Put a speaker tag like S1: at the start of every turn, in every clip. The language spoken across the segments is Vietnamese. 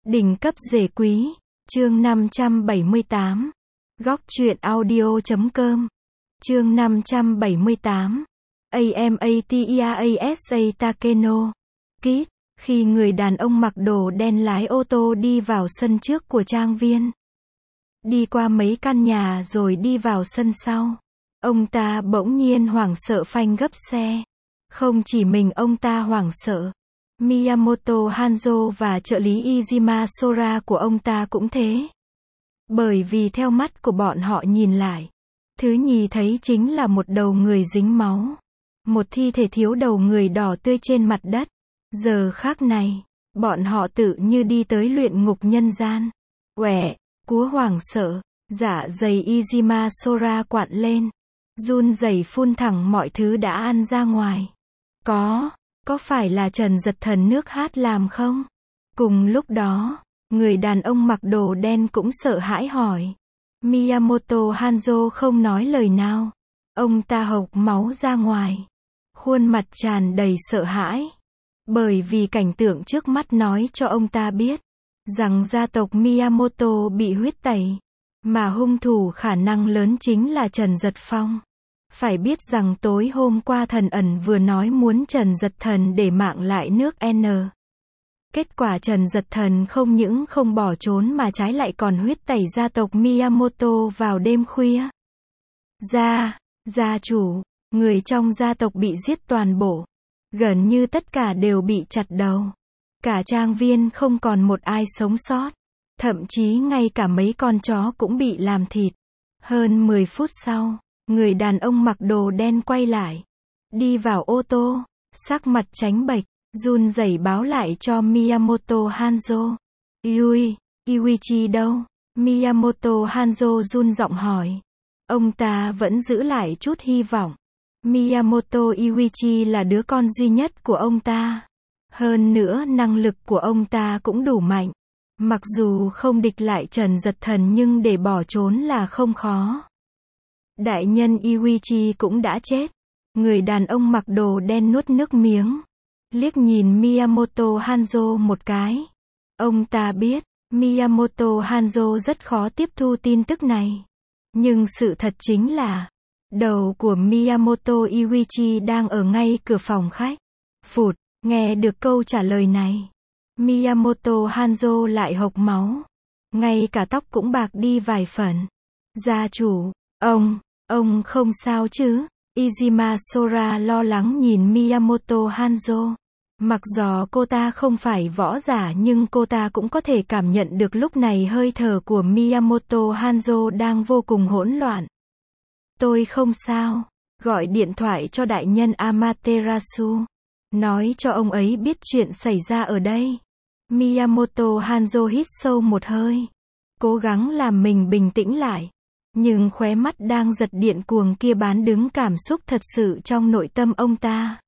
S1: Đỉnh cấp rể quý, chương 578. Góc truyện audio.com. Chương 578. Amateasa Takeno. Kit, khi người đàn ông mặc đồ đen lái ô tô đi vào sân trước của trang viên. Đi qua mấy căn nhà rồi đi vào sân sau. Ông ta bỗng nhiên hoảng sợ phanh gấp xe. Không chỉ mình ông ta hoảng sợ. Miyamoto Hanzo và trợ lý Iijima Sora của ông ta cũng thế. Bởi vì theo mắt của bọn họ nhìn lại, thứ nhìn thấy chính là một đầu người dính máu. Một thi thể thiếu đầu người đỏ tươi trên mặt đất. Giờ khắc này, bọn họ tự như đi tới luyện ngục nhân gian. Quẻ, cúa hoảng sợ, dạ dày Iijima Sora quặn lên. Run rẩy phun thẳng mọi thứ đã ăn ra ngoài. Có phải là Trần Giật Thần nước hát làm không? Cùng lúc đó, người đàn ông mặc đồ đen cũng sợ hãi hỏi. Miyamoto Hanzo không nói lời nào. Ông ta hộc máu ra ngoài. Khuôn mặt tràn đầy sợ hãi. Bởi vì cảnh tượng trước mắt nói cho ông ta biết rằng gia tộc Miyamoto bị huyết tẩy. Mà hung thủ khả năng lớn chính là Trần Giật Phong. Phải biết rằng tối hôm qua Thần Ẩn vừa nói muốn Trần Giật Thần để mạng lại nước N. Kết quả Trần Giật Thần không những không bỏ trốn mà trái lại còn huyết tẩy gia tộc Miyamoto vào đêm khuya. Gia chủ, người trong gia tộc bị giết toàn bộ. Gần như tất cả đều bị chặt đầu. Cả trang viên không còn một ai sống sót. Thậm chí ngay cả mấy con chó cũng bị làm thịt. Hơn 10 phút sau, người đàn ông mặc đồ đen quay lại. Đi vào ô tô, sắc mặt trắng bệch, run rẩy báo lại cho Miyamoto Hanzo. Yuichi đâu? Miyamoto Hanzo run giọng hỏi. Ông ta vẫn giữ lại chút hy vọng. Miyamoto Yuichi là đứa con duy nhất của ông ta. Hơn nữa năng lực của ông ta cũng đủ mạnh. Mặc dù không địch lại Trần Giật Thần nhưng để bỏ trốn là không khó. Đại nhân Yuichi cũng đã chết. Người đàn ông mặc đồ đen nuốt nước miếng. Liếc nhìn Miyamoto Hanzo một cái. Ông ta biết, Miyamoto Hanzo rất khó tiếp thu tin tức này. Nhưng sự thật chính là, đầu của Miyamoto Yuichi đang ở ngay cửa phòng khách. Phụt, nghe được câu trả lời này. Miyamoto Hanzo lại hộc máu. Ngay cả tóc cũng bạc đi vài phần. Gia chủ, ông không sao chứ? Iijima Sora lo lắng nhìn Miyamoto Hanzo. Mặc dù cô ta không phải võ giả nhưng cô ta cũng có thể cảm nhận được lúc này hơi thở của Miyamoto Hanzo đang vô cùng hỗn loạn. Tôi không sao. Gọi điện thoại cho đại nhân Amaterasu. Nói cho ông ấy biết chuyện xảy ra ở đây. Miyamoto Hanzo hít sâu một hơi. Cố gắng làm mình bình tĩnh lại. Nhưng khóe mắt đang giật điện cuồng kia bán đứng cảm xúc thật sự trong nội tâm ông ta.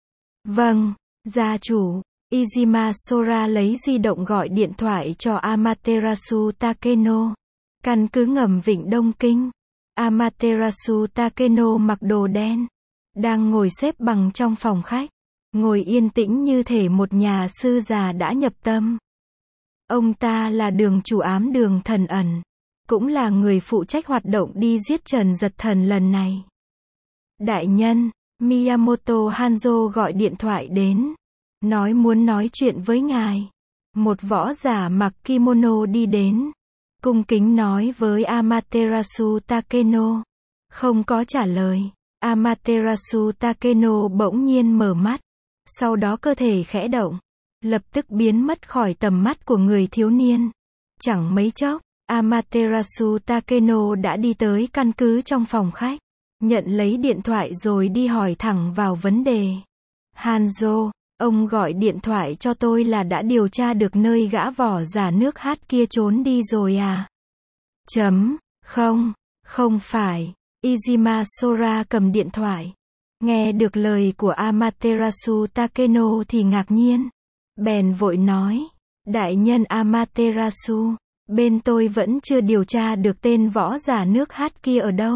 S1: Vâng, gia chủ. Iijima Sora lấy di động gọi điện thoại cho Amaterasu Takeno. Căn cứ ngầm Vịnh Đông Kinh. Amaterasu Takeno mặc đồ đen. Đang ngồi xếp bằng trong phòng khách. Ngồi yên tĩnh như thể một nhà sư già đã nhập tâm. Ông ta là đường chủ ám đường Thần Ẩn. Cũng là người phụ trách hoạt động đi giết Trần Giật Thần lần này. Đại nhân, Miyamoto Hanzo gọi điện thoại đến. Nói muốn nói chuyện với ngài. Một võ giả mặc kimono đi đến. Cung kính nói với Amaterasu Takeno. Không có trả lời. Amaterasu Takeno bỗng nhiên mở mắt. Sau đó cơ thể khẽ động. Lập tức biến mất khỏi tầm mắt của người thiếu niên. Chẳng mấy chốc, Amaterasu Takeno đã đi tới căn cứ trong phòng khách. Nhận lấy điện thoại rồi đi hỏi thẳng vào vấn đề. Hanzo, ông gọi điện thoại cho tôi là đã điều tra được nơi gã võ giả nước hát kia trốn đi rồi à? Không phải. Iijima Sora cầm điện thoại. Nghe được lời của Amaterasu Takeno thì ngạc nhiên. Bèn vội nói. Đại nhân Amaterasu, bên tôi vẫn chưa điều tra được tên võ giả nước hát kia ở đâu.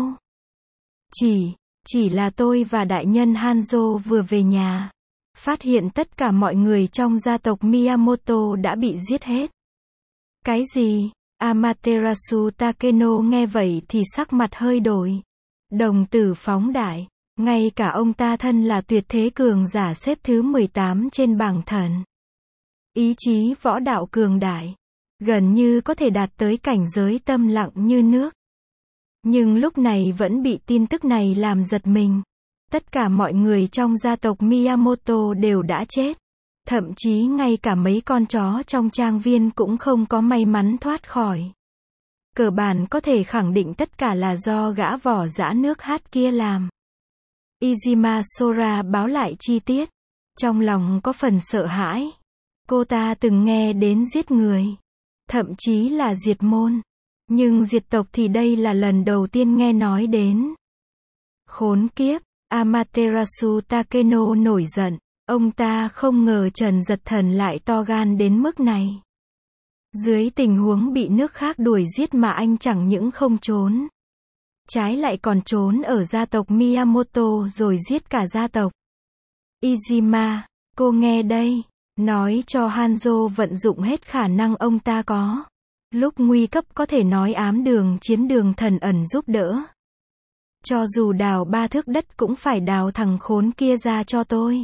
S1: Chỉ là tôi và đại nhân Hanzo vừa về nhà. Phát hiện tất cả mọi người trong gia tộc Miyamoto đã bị giết hết. Cái gì? Amaterasu Takeno nghe vậy thì sắc mặt hơi đổi. Đồng tử phóng đại. Ngay cả ông ta thân là tuyệt thế cường giả xếp thứ 18 trên bảng thần. Ý chí võ đạo cường đại. Gần như có thể đạt tới cảnh giới tâm lặng như nước. Nhưng lúc này vẫn bị tin tức này làm giật mình. Tất cả mọi người trong gia tộc Miyamoto đều đã chết. Thậm chí ngay cả mấy con chó trong trang viên cũng không có may mắn thoát khỏi. Cơ bản có thể khẳng định tất cả là do gã vỏ dã nước hát kia làm. Izima Sora báo lại chi tiết. Trong lòng có phần sợ hãi. Cô ta từng nghe đến giết người. Thậm chí là diệt môn. Nhưng diệt tộc thì đây là lần đầu tiên nghe nói đến. Khốn kiếp, Amaterasu Takeno nổi giận. Ông ta không ngờ Trần Giật Thần lại to gan đến mức này. Dưới tình huống bị nước khác đuổi giết mà anh chẳng những không trốn. Trái lại còn trốn ở gia tộc Miyamoto rồi giết cả gia tộc. Izima, cô nghe đây. Nói cho Hanzo vận dụng hết khả năng ông ta có. Lúc nguy cấp có thể nói ám đường chiến đường thần ẩn giúp đỡ. Cho dù đào 3 thước đất cũng phải đào thằng khốn kia ra cho tôi.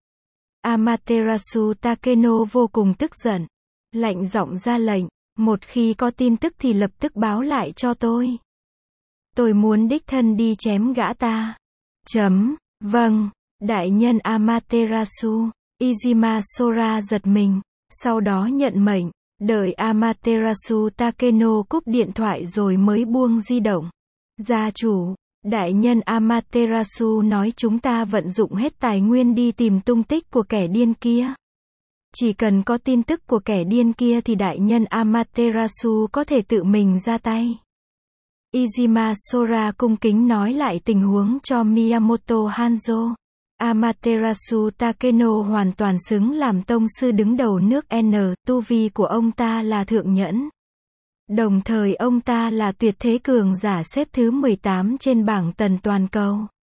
S1: Amaterasu Takeno vô cùng tức giận. Lạnh giọng ra lệnh. Một khi có tin tức thì lập tức báo lại cho tôi. Tôi muốn đích thân đi chém gã ta. Vâng, đại nhân Amaterasu. Izima Sora giật mình. Sau đó nhận mệnh. Đợi Amaterasu Takeno cúp điện thoại rồi mới buông di động. Gia chủ, đại nhân Amaterasu nói chúng ta vận dụng hết tài nguyên đi tìm tung tích của kẻ điên kia. Chỉ cần có tin tức của kẻ điên kia thì đại nhân Amaterasu có thể tự mình ra tay. Izima Sora cung kính nói lại tình huống cho Miyamoto Hanzo. Amaterasu Takeno hoàn toàn xứng làm tông sư đứng đầu nước N, tu vi của ông ta là thượng nhẫn. Đồng thời ông ta là tuyệt thế cường giả xếp thứ 18 trên bảng tần toàn cầu.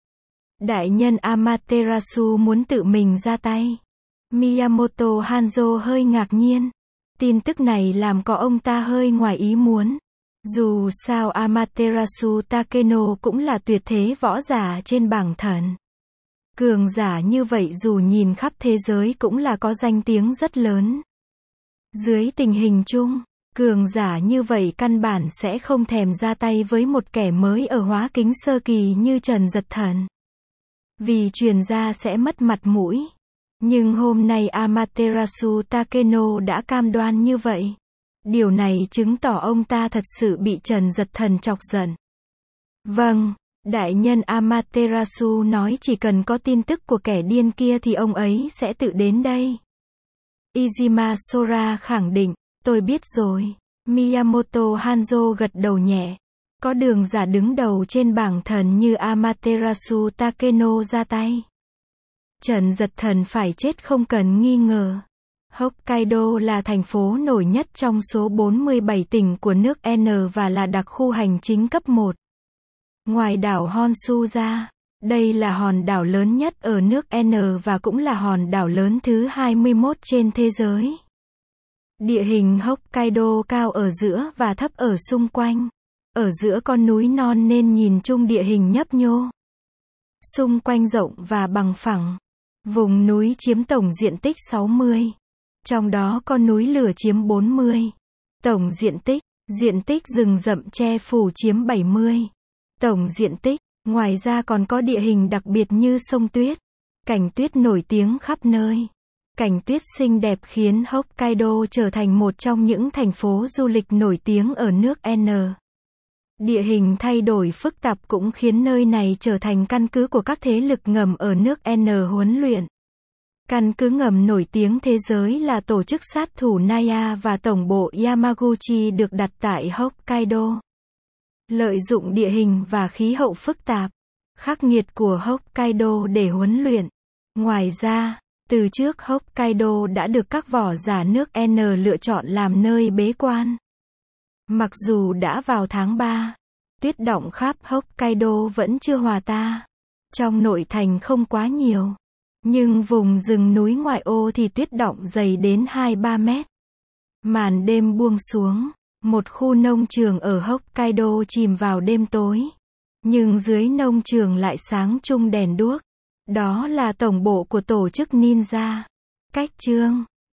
S1: Đại nhân Amaterasu muốn tự mình ra tay. Miyamoto Hanzo hơi ngạc nhiên. Tin tức này làm có ông ta hơi ngoài ý muốn. Dù sao Amaterasu Takeno cũng là tuyệt thế võ giả trên bảng thần. Cường giả như vậy dù nhìn khắp thế giới cũng là có danh tiếng rất lớn. Dưới tình hình chung, cường giả như vậy căn bản sẽ không thèm ra tay với một kẻ mới ở hóa kính sơ kỳ như Trần Giật Thần. Vì truyền ra sẽ mất mặt mũi. Nhưng hôm nay Amaterasu Takeno đã cam đoan như vậy. Điều này chứng tỏ ông ta thật sự bị Trần Giật Thần chọc giận. Vâng, đại nhân Amaterasu nói chỉ cần có tin tức của kẻ điên kia thì ông ấy sẽ tự đến đây. Izima Sora khẳng định, tôi biết rồi. Miyamoto Hanzo gật đầu nhẹ. Có cường giả đứng đầu trên bảng thần như Amaterasu Takeno ra tay. Trần Giật Thần phải chết không cần nghi ngờ. Hokkaido là thành phố nổi nhất trong số 47 tỉnh của nước N và là đặc khu hành chính cấp 1. Ngoài đảo Honshu ra, đây là hòn đảo lớn nhất ở nước N và cũng là hòn đảo lớn thứ 21 trên thế giới. Địa hình Hokkaido cao ở giữa và thấp ở xung quanh. Ở giữa con núi non nên nhìn chung địa hình nhấp nhô. Xung quanh rộng và bằng phẳng. Vùng núi chiếm tổng diện tích 60. Trong đó con núi lửa chiếm 40. Tổng diện tích rừng rậm che phủ chiếm 70. Tổng diện tích, ngoài ra còn có địa hình đặc biệt như sông tuyết. Cảnh tuyết nổi tiếng khắp nơi. Cảnh tuyết xinh đẹp khiến Hokkaido trở thành một trong những thành phố du lịch nổi tiếng ở nước N. Địa hình thay đổi phức tạp cũng khiến nơi này trở thành căn cứ của các thế lực ngầm ở nước N huấn luyện. Căn cứ ngầm nổi tiếng thế giới là tổ chức sát thủ Naya và tổng bộ Yamaguchi được đặt tại Hokkaido. Lợi dụng địa hình và khí hậu phức tạp, khắc nghiệt của Hokkaido để huấn luyện. Ngoài ra, từ trước Hokkaido đã được các võ giả nước N lựa chọn làm nơi bế quan. Mặc dù đã vào tháng 3, tuyết đọng khắp Hokkaido vẫn chưa hòa tan. Trong nội thành không quá nhiều. Nhưng vùng rừng núi ngoại ô thì tuyết đọng dày đến 2-3 mét. Màn đêm buông xuống, một khu nông trường ở Hokkaido chìm vào đêm tối. Nhưng dưới nông trường lại sáng chung đèn đuốc. Đó là tổng bộ của tổ chức ninja. Cách chương